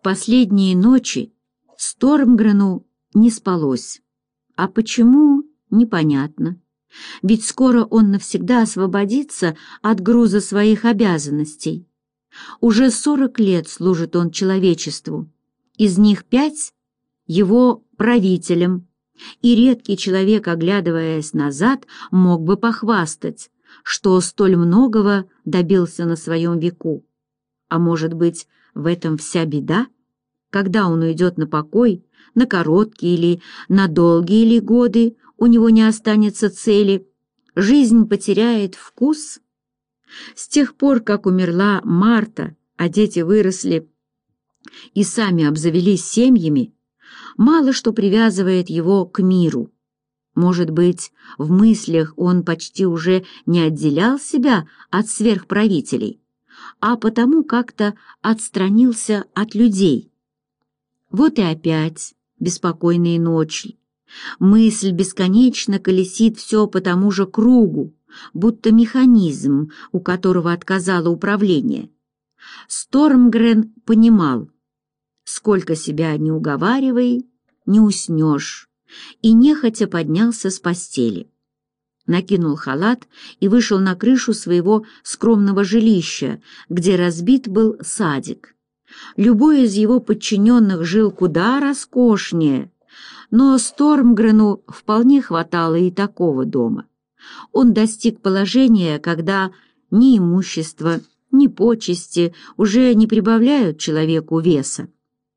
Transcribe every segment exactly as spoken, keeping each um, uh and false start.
Последние ночи Стормгрену не спалось. А почему — непонятно. Ведь скоро он навсегда освободится от груза своих обязанностей. Уже сорок лет служит он человечеству, из них пять — его правителем, и редкий человек, оглядываясь назад, мог бы похвастать, что столь многого добился на своем веку. А может быть, в этом вся беда? Когда он уйдет на покой, на короткие или на долгие ли годы, у него не останется цели, жизнь потеряет вкус? С тех пор, как умерла Марта, а дети выросли и сами обзавелись семьями, мало что привязывает его к миру. Может быть, в мыслях он почти уже не отделял себя от сверхправителей, а потому как-то отстранился от людей. Вот и опять беспокойные ночи. Мысль бесконечно колесит все по тому же кругу, будто механизм, у которого отказало управление. Стормгрен понимал, сколько себя не уговаривай, не уснешь, и нехотя поднялся с постели. Накинул халат и вышел на крышу своего скромного жилища, где разбит был садик. Любой из его подчиненных жил куда роскошнее, но Стормгрену вполне хватало и такого дома. Он достиг положения, когда ни имущество, ни почести уже не прибавляют человеку веса.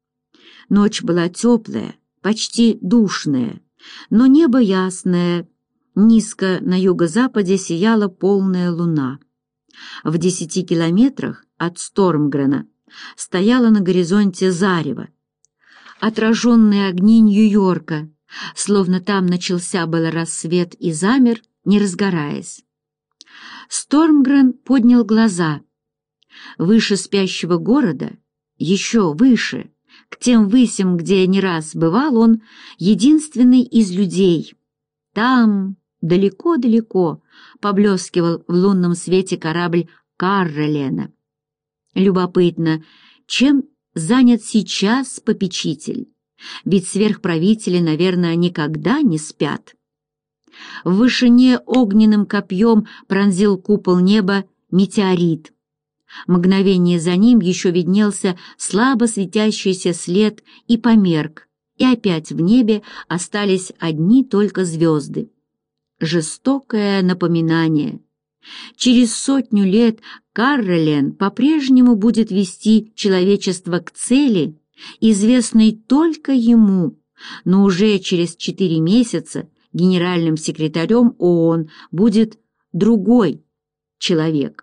Ночь была теплая, почти душная, но небо ясное, низко на юго-западе сияла полная луна. В десяти километрах от Стормгрена стояло на горизонте зарево. Отраженные огни Нью-Йорка, словно там начался был рассвет и замер, не разгораясь. Стормгрен поднял глаза. Выше спящего города, еще выше, к тем высям, где не раз бывал он, единственный из людей. Там, далеко-далеко, поблескивал в лунном свете корабль Каррелена. Любопытно, чем занят сейчас попечитель? Ведь сверхправители, наверное, никогда не спят. В вышине огненным копьем пронзил купол неба метеорит. Мгновение за ним еще виднелся слабо светящийся след и померк, и опять в небе остались одни только звезды. Жестокое напоминание. Через сотню лет Каррелен по-прежнему будет вести человечество к цели, известной только ему, но уже через четыре месяца генеральным секретарем ООН будет другой человек.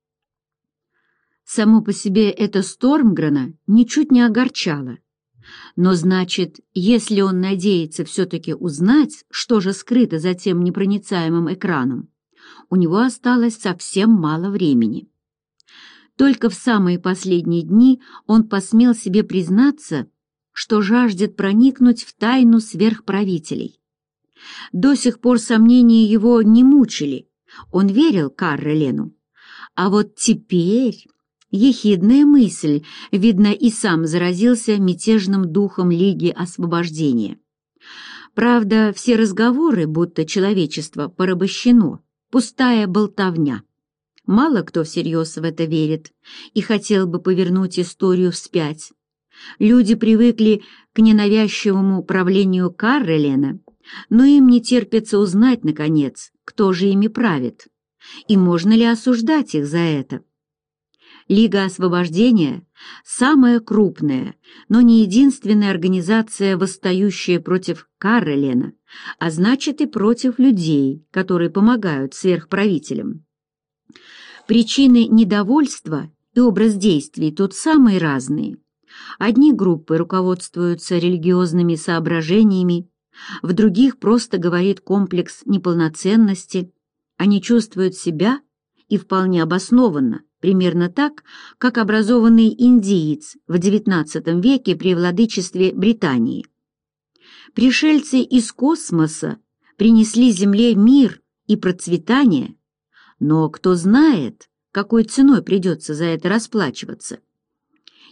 Само по себе это Стормгрена ничуть не огорчало. Но значит, если он надеется все-таки узнать, что же скрыто за тем непроницаемым экраном, у него осталось совсем мало времени. Только в самые последние дни он посмел себе признаться, что жаждет проникнуть в тайну сверхправителей. До сих пор сомнения его не мучили, он верил Каррелену. А вот теперь ехидная мысль, видно, и сам заразился мятежным духом Лиги Освобождения. Правда, все разговоры, будто человечество порабощено, пустая болтовня. Мало кто всерьез в это верит и хотел бы повернуть историю вспять. Люди привыкли к ненавязчивому правлению Каррелена, но им не терпится узнать, наконец, кто же ими правит, и можно ли осуждать их за это. Лига Освобождения – самая крупная, но не единственная организация, восстающая против Каррелена, а значит и против людей, которые помогают сверхправителям. Причины недовольства и образ действий тут самые разные. Одни группы руководствуются религиозными соображениями, в других просто говорит комплекс неполноценности, они чувствуют себя, и вполне обоснованно, примерно так, как образованный индиец в девятнадцатом веке при владычестве Британии. Пришельцы из космоса принесли Земле мир и процветание, но кто знает, какой ценой придется за это расплачиваться.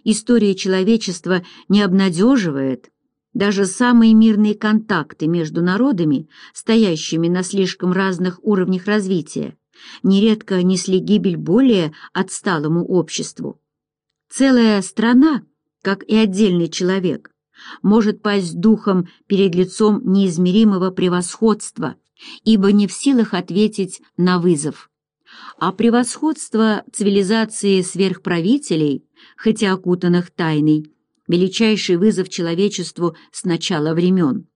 История человечества не обнадеживает. Даже самые мирные контакты между народами, стоящими на слишком разных уровнях развития, нередко несли гибель более отсталому обществу. Целая страна, как и отдельный человек, может пасть духом перед лицом неизмеримого превосходства, ибо не в силах ответить на вызов. А превосходство цивилизации сверхправителей, хотя окутанных тайной, величайший вызов человечеству с начала времен.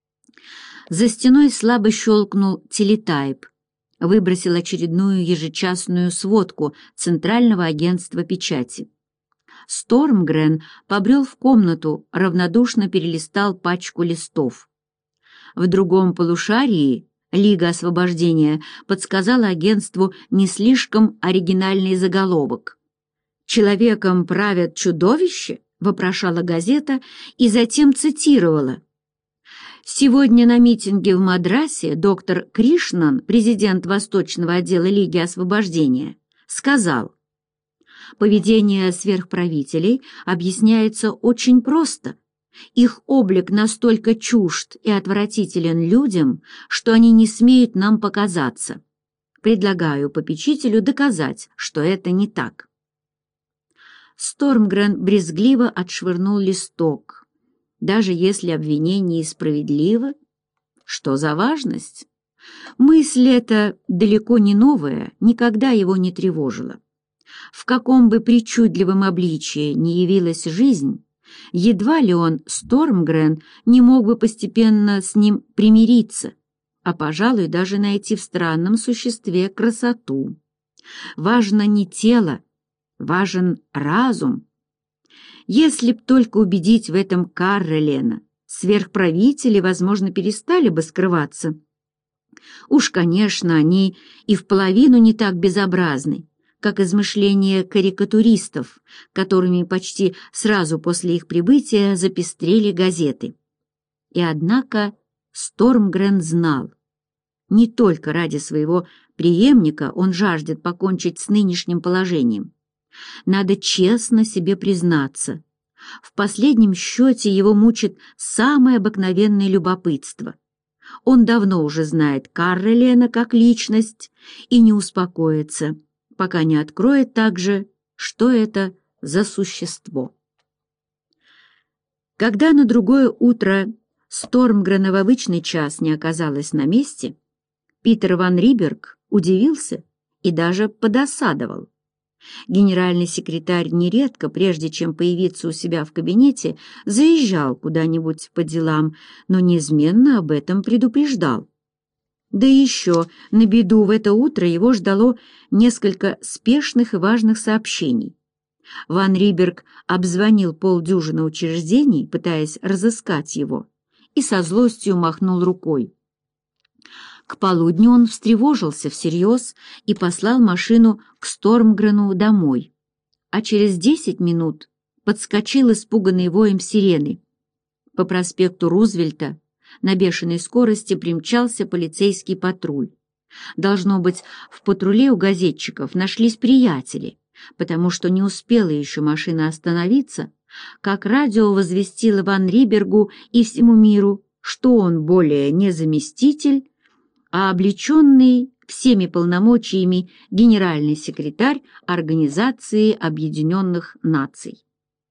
За стеной слабо щелкнул телетайп, выбросил очередную ежечасную сводку Центрального агентства печати. Стормгрен побрел в комнату, равнодушно перелистал пачку листов. В другом полушарии Лига освобождения подсказала агентству не слишком оригинальный заголовок. «Человеком правят чудовища?» — вопрошала газета и затем цитировала. Сегодня на митинге в Мадрасе доктор Кришнан, президент Восточного отдела Лиги освобождения, сказал: «Поведение сверхправителей объясняется очень просто. Их облик настолько чужд и отвратителен людям, что они не смеют нам показаться. Предлагаю попечителю доказать, что это не так». Стормгрен брезгливо отшвырнул листок. Даже если обвинение справедливо, что за важность? Мысль эта далеко не новая, никогда его не тревожила. В каком бы причудливом обличии ни явилась жизнь, едва ли он, Стормгрен, не мог бы постепенно с ним примириться, а, пожалуй, даже найти в странном существе красоту. Важно не тело, важен разум. Если б только убедить в этом Каррелена, сверхправители, возможно, перестали бы скрываться. Уж, конечно, они и в половину не так безобразны, как измышления карикатуристов, которыми почти сразу после их прибытия запестрели газеты. И однако Стормгрен знал, не только ради своего преемника он жаждет покончить с нынешним положением. Надо честно себе признаться, в последнем счете его мучит самое обыкновенное любопытство. Он давно уже знает Каррелена как личность и не успокоится, пока не откроет также, что это за существо. Когда на другое утро Стормгрена в обычный час не оказалось на месте, Питер ван Риберг удивился и даже подосадовал. Генеральный секретарь нередко, прежде чем появиться у себя в кабинете, заезжал куда-нибудь по делам, но неизменно об этом предупреждал. Да и еще на беду в это утро его ждало несколько спешных и важных сообщений. Ван Риберг обзвонил полдюжины учреждений, пытаясь разыскать его, и со злостью махнул рукой. К полудню он встревожился всерьез и послал машину к Стормгрену домой, а через десять минут подскочил испуганный воем сирены. По проспекту Рузвельта на бешеной скорости примчался полицейский патруль. Должно быть, в патруле у газетчиков нашлись приятели, потому что не успела еще машина остановиться, как радио возвестило Ван Рибергу и всему миру, что он более не заместитель, а облеченный всеми полномочиями генеральный секретарь Организации Объединенных Наций.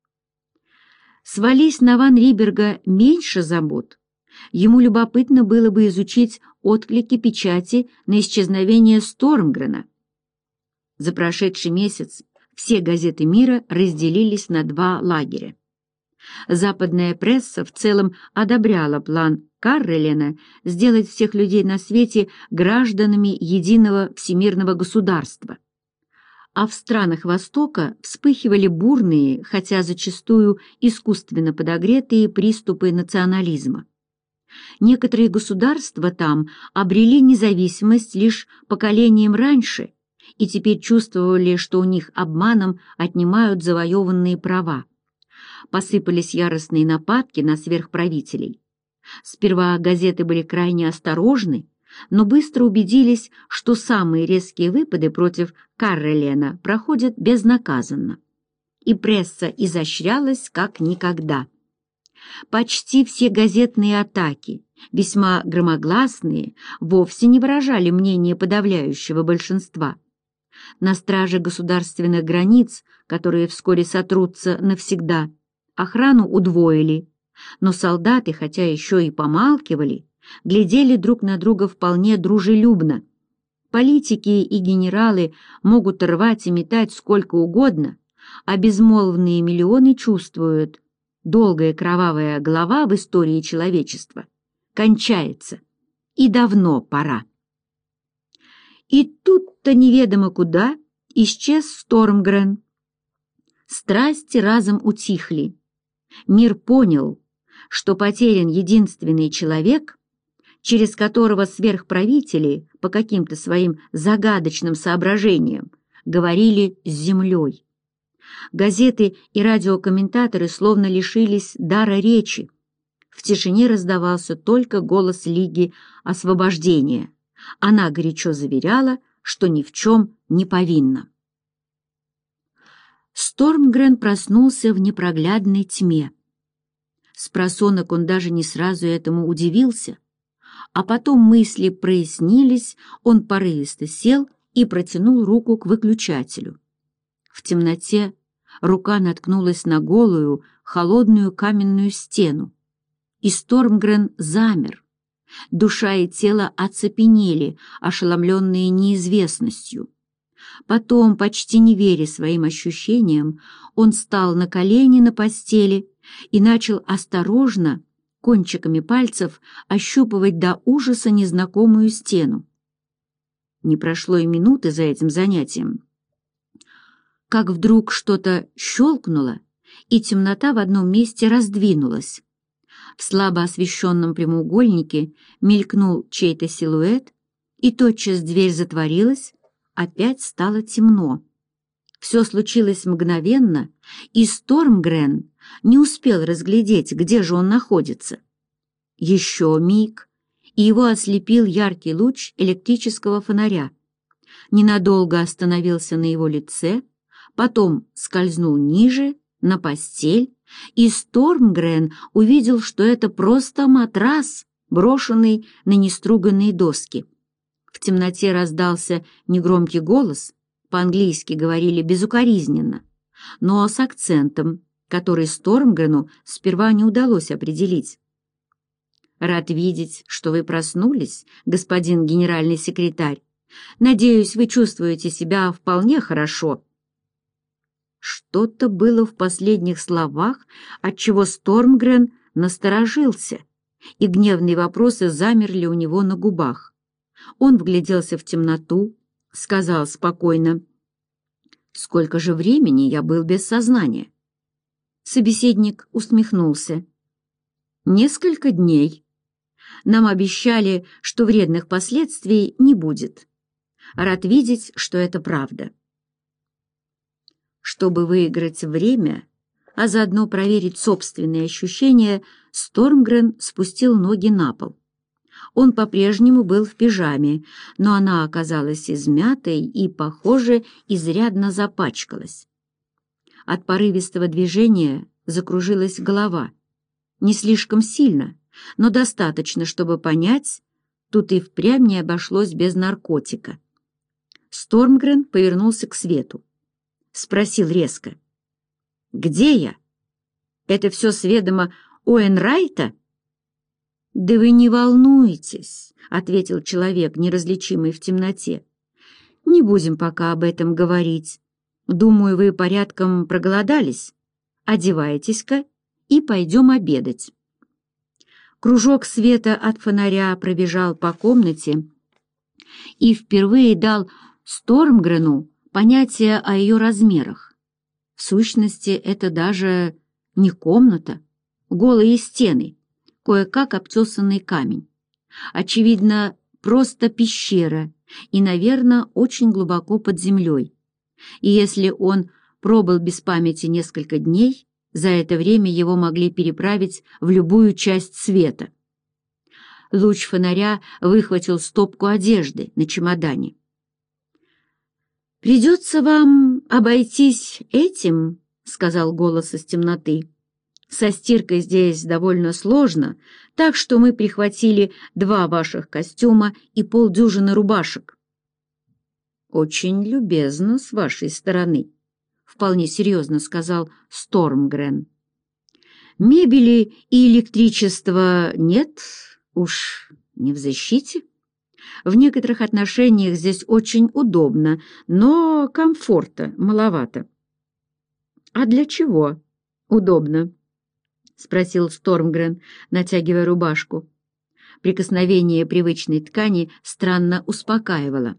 Свались на Ван Риберга меньше забот. Ему любопытно было бы изучить отклики печати на исчезновение Стормгрена. За прошедший месяц все газеты мира разделились на два лагеря. Западная пресса в целом одобряла план Каррелена сделать всех людей на свете гражданами единого всемирного государства. А в странах Востока вспыхивали бурные, хотя зачастую искусственно подогретые приступы национализма. Некоторые государства там обрели независимость лишь поколением раньше и теперь чувствовали, что у них обманом отнимают завоеванные права. Посыпались яростные нападки на сверхправителей. Сперва газеты были крайне осторожны, но быстро убедились, что самые резкие выпады против Каррелена проходят безнаказанно. и пресса изощрялась как никогда. Почти все газетные атаки, весьма громогласные, вовсе не выражали мнение подавляющего большинства. На страже государственных границ, которые вскоре сотрутся навсегда, охрану удвоили, но солдаты, хотя еще и помалкивали, глядели друг на друга вполне дружелюбно. Политики и генералы могут рвать и метать сколько угодно, а безмолвные миллионы чувствуют: долгая кровавая глава в истории человечества кончается, и давно пора. И тут-то неведомо куда исчез Стормгрен. Страсти разом утихли. Мир понял, что потерян единственный человек, через которого сверхправители по каким-то своим загадочным соображениям говорили с землей. Газеты и радиокомментаторы словно лишились дара речи. В тишине раздавался только голос Лиги освобождения. Она горячо заверяла, что ни в чем не повинна. Стормгрен проснулся в непроглядной тьме. Спросонок он даже не сразу этому удивился, а потом мысли прояснились, он порывисто сел и протянул руку к выключателю. В темноте рука наткнулась на голую, холодную каменную стену, и Стормгрен замер. Душа и тело оцепенели, ошеломленные неизвестностью. Потом, почти не веря своим ощущениям, он встал на колени на постели и начал осторожно, кончиками пальцев, ощупывать до ужаса незнакомую стену. Не прошло и минуты за этим занятием, как вдруг что-то щелкнуло, и темнота в одном месте раздвинулась. В слабо освещенном прямоугольнике мелькнул чей-то силуэт, и тотчас дверь затворилась, опять стало темно. Все случилось мгновенно, и Стормгрен не успел разглядеть, где же он находится. Еще миг, и его ослепил яркий луч электрического фонаря. Ненадолго остановился на его лице, потом скользнул ниже, на постель, и Стормгрен увидел, что это просто матрас, брошенный на неструганные доски. В темноте раздался негромкий голос, по-английски говорили безукоризненно, но с акцентом, который Стормгрену сперва не удалось определить. «Рад видеть, что вы проснулись, господин генеральный секретарь. Надеюсь, вы чувствуете себя вполне хорошо». Что-то было в последних словах, отчего Стормгрен насторожился, и гневные вопросы замерли у него на губах. Он вгляделся в темноту, сказал спокойно: «Сколько же времени я был без сознания?» Собеседник усмехнулся. «Несколько дней. Нам обещали, что вредных последствий не будет. Рад видеть, что это правда». Чтобы выиграть время, а заодно проверить собственные ощущения, Стормгрен спустил ноги на пол. Он по-прежнему был в пижаме, но она оказалась измятой и, похоже, изрядно запачкалась. От порывистого движения закружилась голова. Не слишком сильно, но достаточно, чтобы понять, тут и впрямь не обошлось без наркотика. Стормгрен повернулся к свету. Спросил резко: «Где я? Это все с ведома Уэйнрайта?» «Да вы не волнуйтесь», — ответил человек, неразличимый в темноте. «Не будем пока об этом говорить. Думаю, вы порядком проголодались. Одевайтесь-ка и пойдем обедать». Кружок света от фонаря пробежал по комнате и впервые дал Стормгрену понятие о ее размерах. В сущности, это даже не комната, голые стены, кое-как обтесанный камень. Очевидно, просто пещера и, наверное, очень глубоко под землей. И если он пробыл без памяти несколько дней, за это время его могли переправить в любую часть света. Луч фонаря выхватил стопку одежды на чемодане. «Придется вам обойтись этим», — сказал голос из темноты. «Со стиркой здесь довольно сложно, так что мы прихватили два ваших костюма и полдюжины рубашек». «Очень любезно с вашей стороны», — вполне серьезно сказал Стормгрен. «Мебели и электричества нет, уж не в защите. В некоторых отношениях здесь очень удобно, но комфорта маловато». «А для чего удобно?» — спросил Стормгрен, натягивая рубашку. Прикосновение привычной ткани странно успокаивало.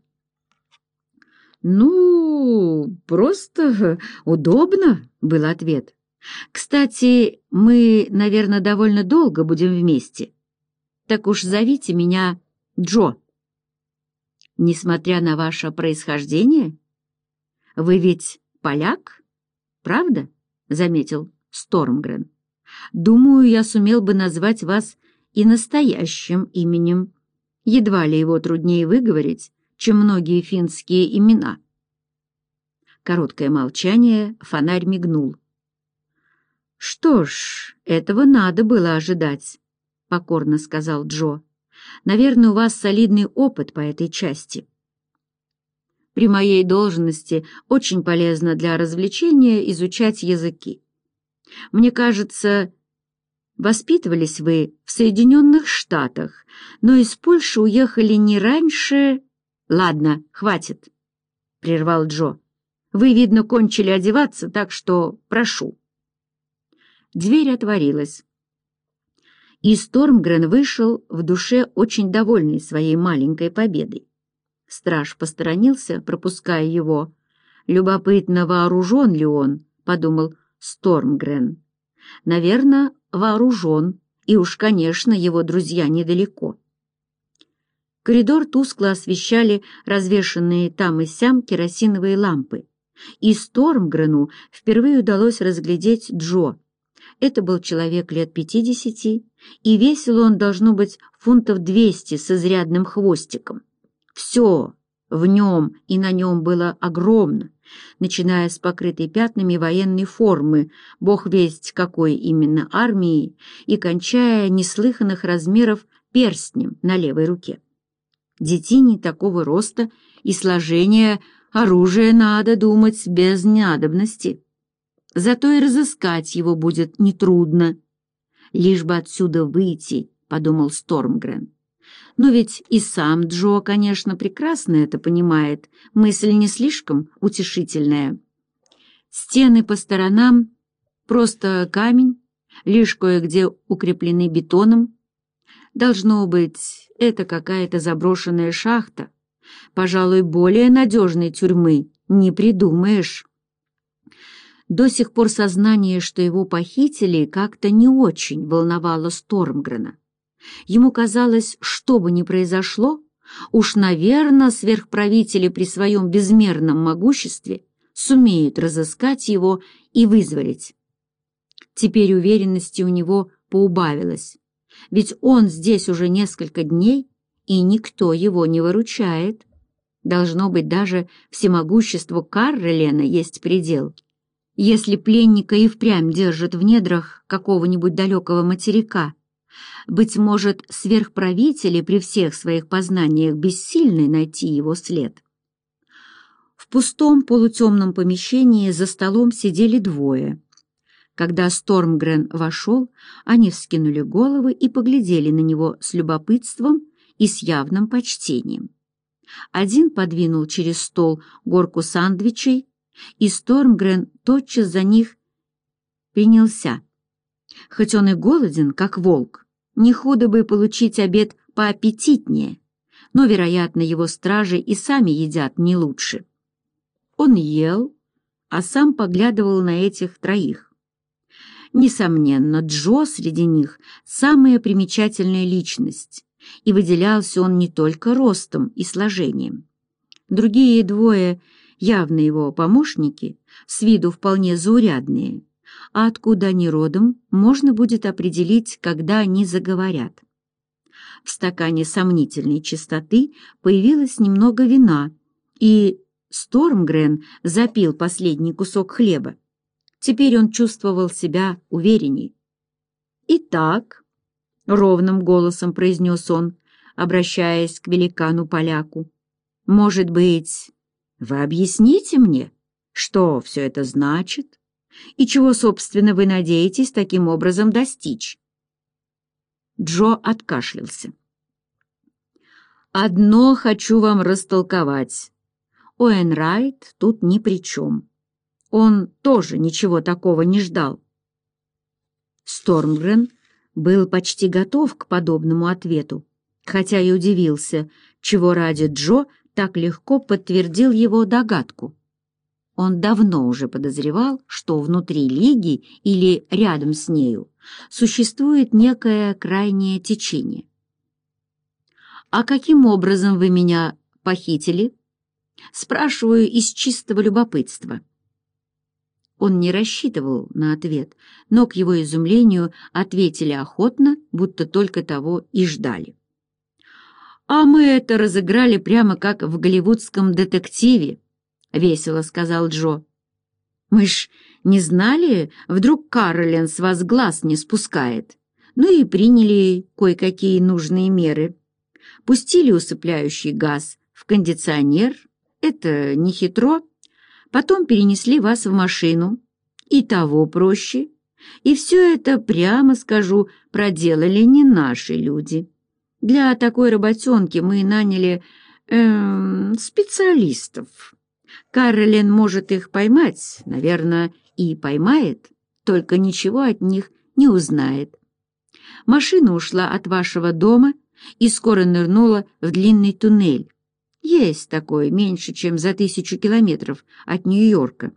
«Ну, просто удобно», — был ответ. «Кстати, мы, наверное, довольно долго будем вместе. Так уж зовите меня Джо. Несмотря на ваше происхождение, вы ведь поляк, правда?» — заметил Стормгрен. «Думаю, я сумел бы назвать вас и настоящим именем. Едва ли его труднее выговорить, чем многие финские имена». Короткое молчание, фонарь мигнул. «Что ж, этого надо было ожидать», — покорно сказал Джо. «Наверное, у вас солидный опыт по этой части. При моей должности очень полезно для развлечения изучать языки. Мне кажется, воспитывались вы в Соединенных Штатах, но из Польши уехали не раньше...» «Ладно, хватит», — прервал Джо. «Вы, видно, кончили одеваться, так что прошу». Дверь отворилась, и Стормгрен вышел в душе очень довольный своей маленькой победой. Страж посторонился, пропуская его. «Любопытно, вооружен ли он?» — подумал Стормгрен. «Наверное, вооружен, и уж, конечно, его друзья недалеко». Коридор тускло освещали развешанные там и сям керосиновые лампы, и Стормгрену впервые удалось разглядеть Джо. Это был человек лет пятидесяти, и весил он, должно быть, фунтов двести с изрядным хвостиком. Все в нем и на нем было огромно, начиная с покрытой пятнами военной формы, бог весть какой именно армии, и кончая неслыханных размеров перстнем на левой руке. Детине такого роста и сложения оружие надо думать без надобности. Зато и разыскать его будет нетрудно. «Лишь бы отсюда выйти», — подумал Стормгрен. Но ведь и сам Джо, конечно, прекрасно это понимает, мысль не слишком утешительная. Стены по сторонам — просто камень, лишь кое-где укреплены бетоном. Должно быть, это какая-то заброшенная шахта. Пожалуй, более надежной тюрьмы не придумаешь. До сих пор сознание, что его похитили, как-то не очень волновало Стормгрена. Ему казалось, что бы ни произошло, уж, наверное, сверхправители при своем безмерном могуществе сумеют разыскать его и вызволить. Теперь уверенности у него поубавилось, ведь он здесь уже несколько дней, и никто его не выручает. Должно быть, даже всемогуществу Каррелена есть предел. Если пленника и впрямь держат в недрах какого-нибудь далекого материка, быть может, сверхправители при всех своих познаниях бессильны найти его след. В пустом полутемном помещении за столом сидели двое. Когда Стормгрен вошел, они вскинули головы и поглядели на него с любопытством и с явным почтением. Один подвинул через стол горку сандвичей, и Стормгрен тотчас за них принялся. Хоть он и голоден, как волк, не худо бы получить обед поаппетитнее, но, вероятно, его стражи и сами едят не лучше. Он ел, а сам поглядывал на этих троих. Несомненно, Джо среди них самая примечательная личность, и выделялся он не только ростом и сложением. Другие двое, явно его помощники, с виду вполне заурядные, а откуда они родом, можно будет определить, когда они заговорят. В стакане сомнительной чистоты появилось немного вина, и Стормгрен запил последний кусок хлеба. Теперь он чувствовал себя уверенней. «Итак», — ровным голосом произнес он, обращаясь к великану-поляку, «может быть, вы объясните мне, что все это значит и чего, собственно, вы надеетесь таким образом достичь?» Джо откашлялся. «Одно хочу вам растолковать. Уэйнрайт тут ни при чем. Он тоже ничего такого не ждал». Стормгрен был почти готов к подобному ответу, хотя и удивился, чего ради Джо так легко подтвердил его догадку. Он давно уже подозревал, что внутри Лиги или рядом с нею существует некое крайнее течение. «А каким образом вы меня похитили?» Спрашиваю из чистого любопытства. Он не рассчитывал на ответ, но к его изумлению ответили охотно, будто только того и ждали. «А мы это разыграли прямо как в голливудском детективе», — весело сказал Джо. «Мы ж не знали, вдруг Каролин с вас глаз не спускает. Ну и приняли кое-какие нужные меры. Пустили усыпляющий газ в кондиционер, это нехитро, потом перенесли вас в машину, и того проще. И все это, прямо скажу, проделали не наши люди. Для такой работенки мы наняли эм, специалистов. Каролин может их поймать, наверное, и поймает, только ничего от них не узнает. Машина ушла от вашего дома и скоро нырнула в длинный туннель. Есть такое, меньше, чем за тысячу километров от Нью-Йорка.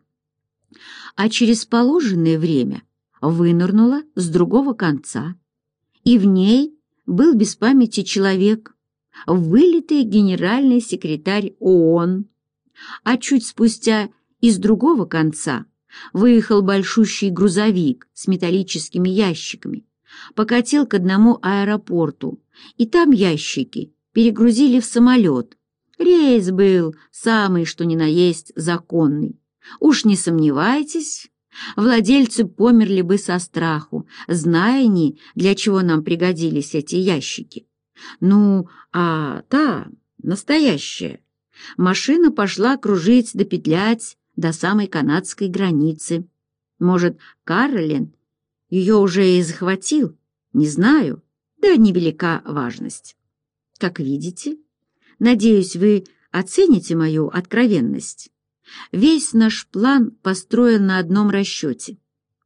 А через положенное время вынырнула с другого конца, и в ней был без памяти человек, вылитый генеральный секретарь ООН. А чуть спустя из другого конца выехал большущий грузовик с металлическими ящиками, покатил к одному аэропорту, и там ящики перегрузили в самолет. Рейс был самый что ни на есть законный. Уж не сомневайтесь, владельцы померли бы со страху, зная они, для чего нам пригодились эти ящики. Ну, а та, настоящая, машина пошла кружить да петлять до самой канадской границы. Может, Каролин ее уже и захватил? Не знаю, да невелика важность. Как видите, надеюсь, вы оцените мою откровенность. Весь наш план построен на одном расчете.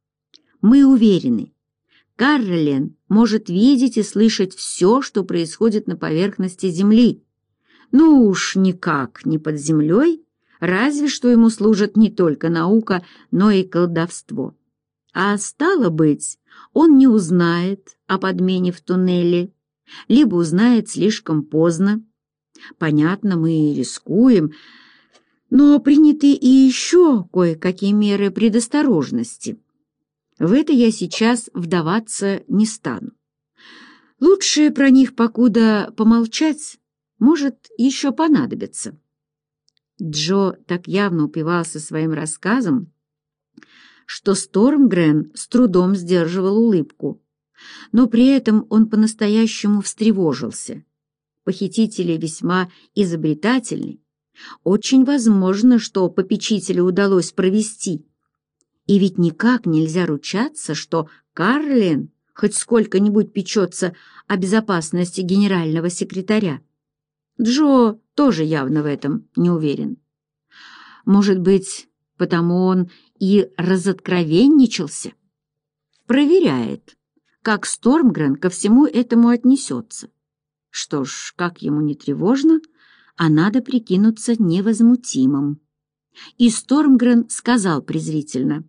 Мы уверены, Каролин может видеть и слышать все, что происходит на поверхности Земли. Ну уж никак не под землей, разве что ему служит не только наука, но и колдовство. А стало быть, он не узнает о подмене в туннеле, либо узнает слишком поздно. Понятно, мы рискуем, но приняты и еще кое-какие меры предосторожности. В это я сейчас вдаваться не стану. Лучше про них покуда помолчать, может, еще понадобится. Джо так явно упивался своим рассказом, что Стормгрен с трудом сдерживал улыбку, но при этом он по-настоящему встревожился. Похитители весьма изобретательны. Очень возможно, что попечителю удалось провести. И ведь никак нельзя ручаться, что Каролин хоть сколько-нибудь печется о безопасности генерального секретаря. Джо тоже явно в этом не уверен. Может быть, потому он и разоткровенничался. Проверяет, как Стормгрен ко всему этому отнесется. Что ж, как ему не тревожно, а надо прикинуться невозмутимым. И Стормгрен сказал презрительно: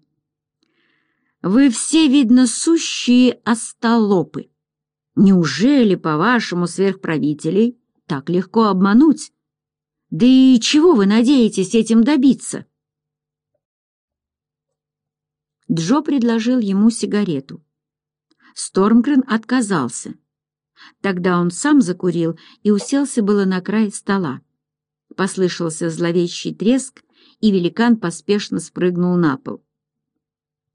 «Вы все, видно, сущие остолопы. Неужели, по-вашему, сверхправителей так легко обмануть? Да и чего вы надеетесь этим добиться?» Джо предложил ему сигарету. Стормгрен отказался. Тогда он сам закурил и уселся было на край стола. Послышался зловещий треск, и великан поспешно спрыгнул на пол.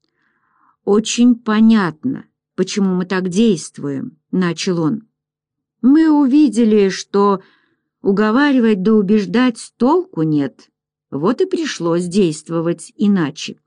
«Очень понятно, почему мы так действуем», — начал он. «Мы увидели, что уговаривать да убеждать толку нет, вот и пришлось действовать иначе.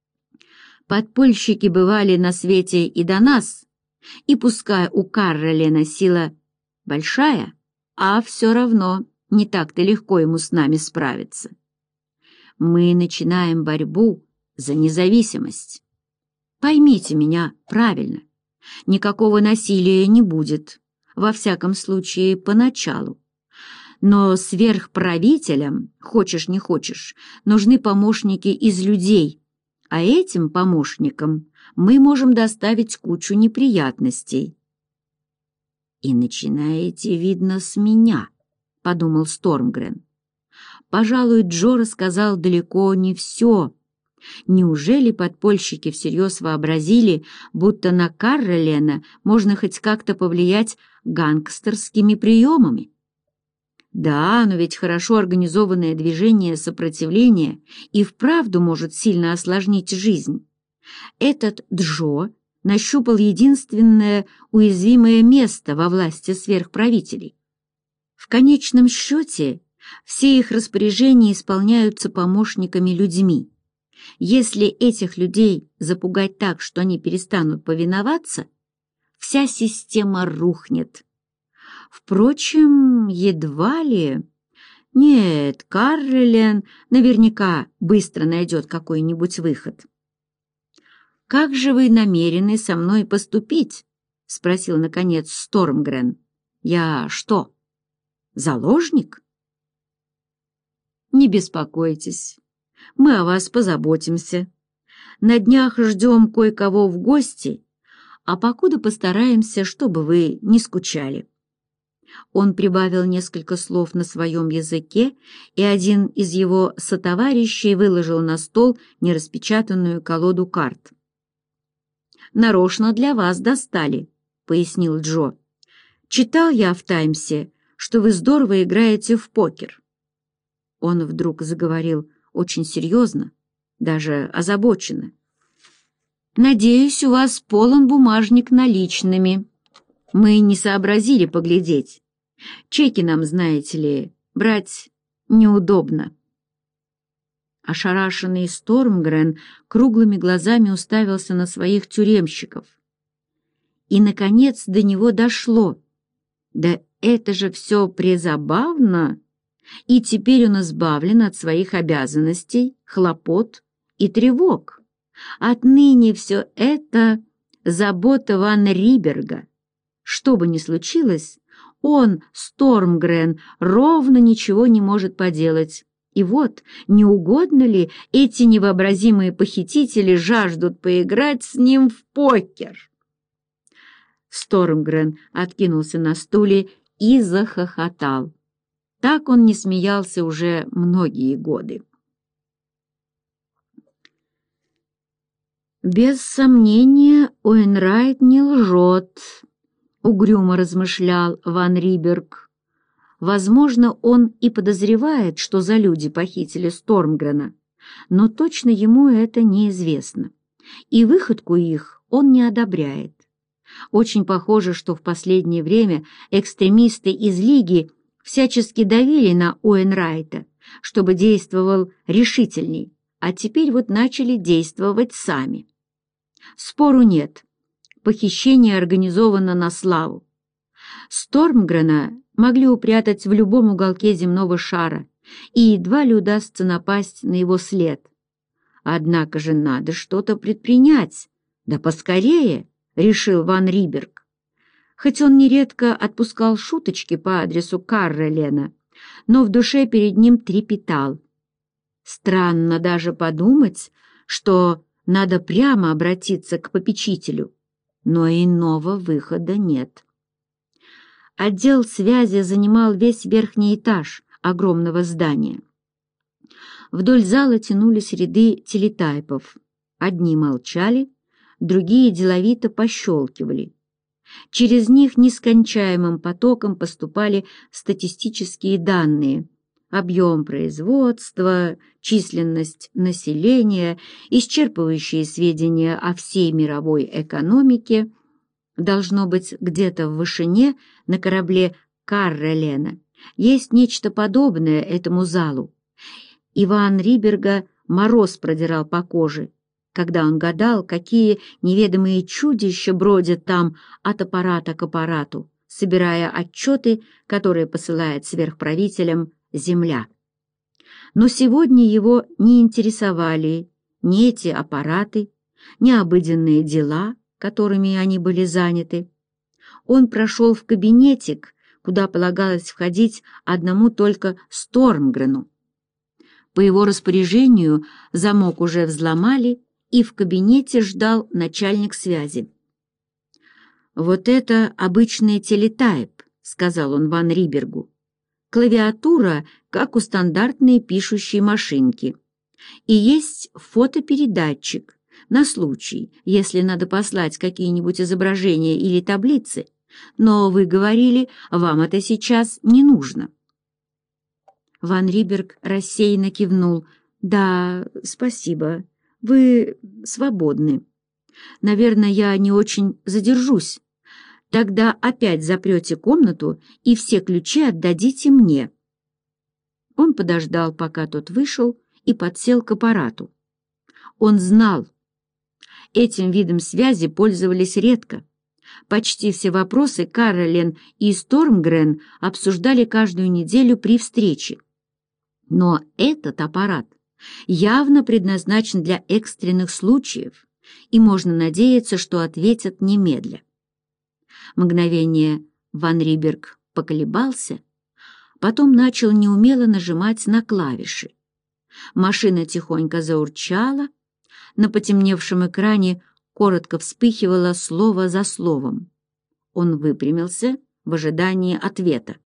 Подпольщики бывали на свете и до нас, и пускай у Карролена сила большая, а все равно не так-то легко ему с нами справиться. Мы начинаем борьбу за независимость. Поймите меня правильно, никакого насилия не будет, во всяком случае, поначалу. Но сверхправителям, хочешь не хочешь, нужны помощники из людей, а этим помощникам мы можем доставить кучу неприятностей. «И начинаете, видно, с меня», — подумал Стормгрен. «Пожалуй, Джо рассказал далеко не все. Неужели подпольщики всерьез вообразили, будто на Карролена можно хоть как-то повлиять гангстерскими приемами? Да, но ведь хорошо организованное движение сопротивления и вправду может сильно осложнить жизнь. Этот Джо нащупал единственное уязвимое место во власти сверхправителей. В конечном счете, все их распоряжения исполняются помощниками-людьми. Если этих людей запугать так, что они перестанут повиноваться, вся система рухнет. Впрочем, едва ли... Нет, Карролен наверняка быстро найдет какой-нибудь выход. «Как же вы намерены со мной поступить?» — спросил, наконец, Стормгрен. «Я что, заложник?» «Не беспокойтесь, мы о вас позаботимся. На днях ждем кое-кого в гости, а покуда постараемся, чтобы вы не скучали». Он прибавил несколько слов на своем языке, и один из его сотоварищей выложил на стол нераспечатанную колоду карт. «Нарочно для вас достали», — пояснил Джо. «Читал я в «Таймсе», что вы здорово играете в покер». Он вдруг заговорил очень серьезно, даже озабоченно. «Надеюсь, у вас полон бумажник наличными. Мы не сообразили поглядеть. Чеки нам, знаете ли, брать неудобно». Ошарашенный Стормгрен круглыми глазами уставился на своих тюремщиков. И, наконец, до него дошло. Да это же все презабавно! И теперь он избавлен от своих обязанностей, хлопот и тревог. Отныне все это забота Ван Риберга. Что бы ни случилось, он, Стормгрен, ровно ничего не может поделать. И вот, не угодно ли эти невообразимые похитители жаждут поиграть с ним в покер? Стормгрен откинулся на стуле и захохотал. Так он не смеялся уже многие годы. «Без сомнения, Уэйнрайт не лжет», — угрюмо размышлял Ван Риберг. «Возможно, он и подозревает, что за люди похитили Стормгрена, но точно ему это неизвестно, и выходку их он не одобряет. Очень похоже, что в последнее время экстремисты из Лиги всячески давили на Уэйнрайта, чтобы действовал решительней, а теперь вот начали действовать сами. Спору нет, похищение организовано на славу. Стормгрена могли упрятать в любом уголке земного шара, и едва ли удастся напасть на его след. Однако же надо что-то предпринять, да поскорее, решил Ван Риберг. Хоть он нередко отпускал шуточки по адресу Карролена, но в душе перед ним трепетал. Странно даже подумать, что надо прямо обратиться к попечителю, но иного выхода нет. Отдел связи занимал весь верхний этаж огромного здания. Вдоль зала тянулись ряды телетайпов. Одни молчали, другие деловито пощелкивали. Через них нескончаемым потоком поступали статистические данные, Объем производства, численность населения, исчерпывающие сведения о всей мировой экономике. Должно быть, где-то в вышине на корабле Каррелена есть нечто подобное этому залу. Иван Риберга мороз продирал по коже, когда он гадал, какие неведомые чудища бродят там от аппарата к аппарату, собирая отчеты, которые посылает сверхправителям Земля. Но сегодня его не интересовали ни эти аппараты, ни обыденные дела, которыми они были заняты. Он прошел в кабинетик, куда полагалось входить одному только Стормгрену. По его распоряжению замок уже взломали, и в кабинете ждал начальник связи. «Вот это обычный телетайп», — сказал он Ван Рибергу. «Клавиатура, как у стандартной пишущей машинки. И есть фотопередатчик на случай, если надо послать какие-нибудь изображения или таблицы, но вы говорили, вам это сейчас не нужно». Ван Риберг рассеянно кивнул. «Да, спасибо. Вы свободны. Наверное, я не очень задержусь. Тогда опять запрете комнату и все ключи отдадите мне». Он подождал, пока тот вышел, и подсел к аппарату. Он знал. Этим видом связи пользовались редко. Почти все вопросы Каролин и Стормгрен обсуждали каждую неделю при встрече. Но этот аппарат явно предназначен для экстренных случаев, и можно надеяться, что ответят немедля. Мгновение Ван Риберг поколебался, потом начал неумело нажимать на клавиши. Машина тихонько заурчала, на потемневшем экране коротко вспыхивало слово за словом. Он выпрямился в ожидании ответа.